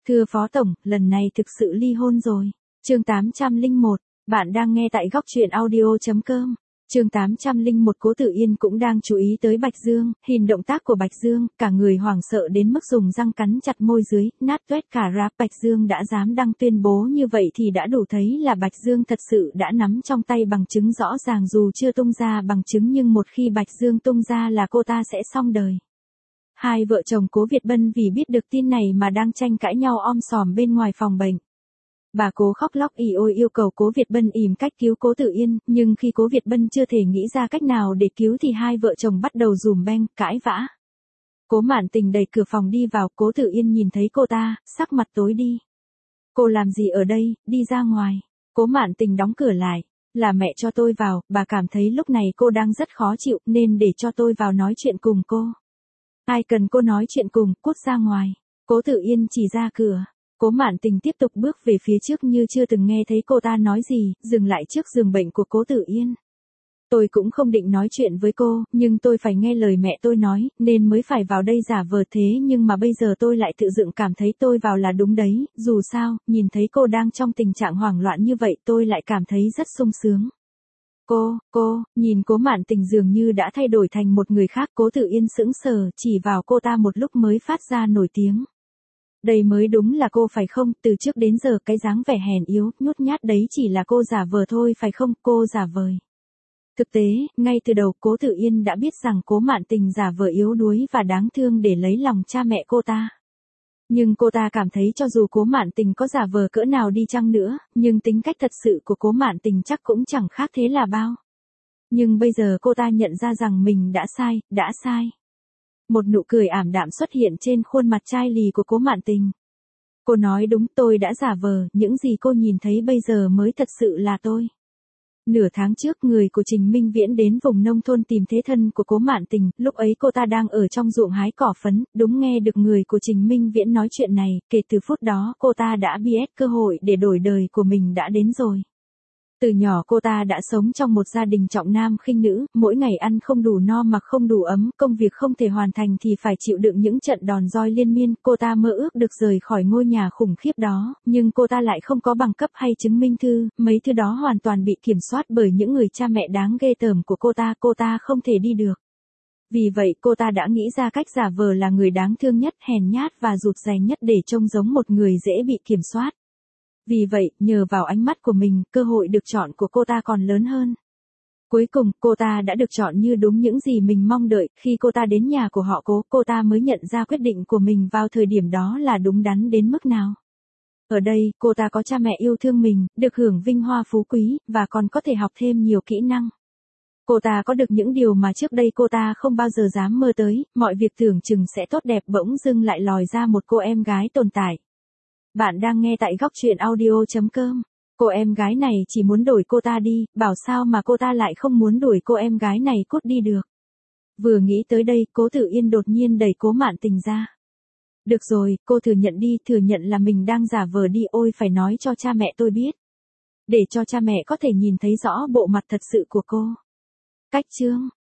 Thưa Phó Tổng, lần này thực sự ly hôn rồi. Chương 801, bạn đang nghe tại góc truyện audio.com. Chương 801 Cố Tử Yên cũng đang chú ý tới Bạch Dương, hình động tác của Bạch Dương, cả người hoảng sợ đến mức dùng răng cắn chặt môi dưới, nát tuét cả ráp. Bạch Dương đã dám đăng tuyên bố như vậy thì đã đủ thấy là Bạch Dương thật sự đã nắm trong tay bằng chứng rõ ràng, dù chưa tung ra bằng chứng nhưng một khi Bạch Dương tung ra là cô ta sẽ xong đời. Hai vợ chồng Cố Việt Bân vì biết được tin này mà đang tranh cãi nhau om sòm bên ngoài phòng bệnh. Bà Cố khóc lóc ỉ ôi yêu cầu Cố Việt Bân ìm cách cứu Cố Tử Yên, nhưng khi Cố Việt Bân chưa thể nghĩ ra cách nào để cứu thì hai vợ chồng bắt đầu dùm beng, cãi vã. Cố Mạn Tình đẩy cửa phòng đi vào, Cố Tử Yên nhìn thấy cô ta, sắc mặt tối đi. Cô làm gì ở đây, đi ra ngoài. Cố Mạn Tình đóng cửa lại. Là mẹ cho tôi vào, bà cảm thấy lúc này cô đang rất khó chịu nên để cho tôi vào nói chuyện cùng cô. Ai cần cô nói chuyện cùng, cút ra ngoài. Cố Tử Yên chỉ ra cửa. Cố Mạn Tình tiếp tục bước về phía trước như chưa từng nghe thấy cô ta nói gì, dừng lại trước giường bệnh của Cố Tử Yên. Tôi cũng không định nói chuyện với cô, nhưng tôi phải nghe lời mẹ tôi nói, nên mới phải vào đây giả vờ thế, nhưng mà bây giờ tôi lại tự dựng cảm thấy tôi vào là đúng đấy, dù sao, nhìn thấy cô đang trong tình trạng hoảng loạn như vậy tôi lại cảm thấy rất sung sướng. Cô, nhìn Cố Mạn Tình dường như đã thay đổi thành một người khác. Cố Tử Yên sững sờ, chỉ vào cô ta một lúc mới phát ra nổi tiếng. Đây mới đúng là cô phải không, từ trước đến giờ cái dáng vẻ hèn yếu, nhút nhát đấy chỉ là cô giả vờ thôi phải không, cô giả vời. Thực tế, ngay từ đầu Cố Tử Yên đã biết rằng Cố Mạn Tình giả vờ yếu đuối và đáng thương để lấy lòng cha mẹ cô ta. Nhưng cô ta cảm thấy cho dù Cố Mạn Tình có giả vờ cỡ nào đi chăng nữa, nhưng tính cách thật sự của Cố Mạn Tình chắc cũng chẳng khác thế là bao. Nhưng bây giờ cô ta nhận ra rằng mình đã sai. Một nụ cười ảm đạm xuất hiện trên khuôn mặt chai lì của Cố Mạn Tình. Cô nói đúng, tôi đã giả vờ, những gì cô nhìn thấy bây giờ mới thật sự là tôi. Nửa tháng trước người của Trình Minh Viễn đến vùng nông thôn tìm thế thân của Cố Mạn Tình, lúc ấy cô ta đang ở trong ruộng hái cỏ phấn, đúng nghe được người của Trình Minh Viễn nói chuyện này, kể từ phút đó cô ta đã biết cơ hội để đổi đời của mình đã đến rồi. Từ nhỏ cô ta đã sống trong một gia đình trọng nam khinh nữ, mỗi ngày ăn không đủ no mặc không đủ ấm, công việc không thể hoàn thành thì phải chịu đựng những trận đòn roi liên miên, cô ta mơ ước được rời khỏi ngôi nhà khủng khiếp đó, nhưng cô ta lại không có bằng cấp hay chứng minh thư, mấy thứ đó hoàn toàn bị kiểm soát bởi những người cha mẹ đáng ghê tởm của cô ta không thể đi được. Vì vậy cô ta đã nghĩ ra cách giả vờ là người đáng thương nhất, hèn nhát và rụt rè nhất để trông giống một người dễ bị kiểm soát. Vì vậy, nhờ vào ánh mắt của mình, cơ hội được chọn của cô ta còn lớn hơn. Cuối cùng, cô ta đã được chọn như đúng những gì mình mong đợi. Khi cô ta đến nhà của họ Cố, cô ta mới nhận ra quyết định của mình vào thời điểm đó là đúng đắn đến mức nào. Ở đây, cô ta có cha mẹ yêu thương mình, được hưởng vinh hoa phú quý, và còn có thể học thêm nhiều kỹ năng. Cô ta có được những điều mà trước đây cô ta không bao giờ dám mơ tới, mọi việc tưởng chừng sẽ tốt đẹp bỗng dưng lại lòi ra một cô em gái tồn tại. Bạn đang nghe tại góc truyện audio.com. Cô em gái này chỉ muốn đuổi cô ta đi, bảo sao mà cô ta lại không muốn đuổi cô em gái này cút đi được. Vừa nghĩ tới đây, Cố Tử Yên đột nhiên đẩy Cố Mạn Tình ra. Được rồi, cô thừa nhận đi, thừa nhận là mình đang giả vờ đi, ôi phải nói cho cha mẹ tôi biết. Để cho cha mẹ có thể nhìn thấy rõ bộ mặt thật sự của cô. Cách chương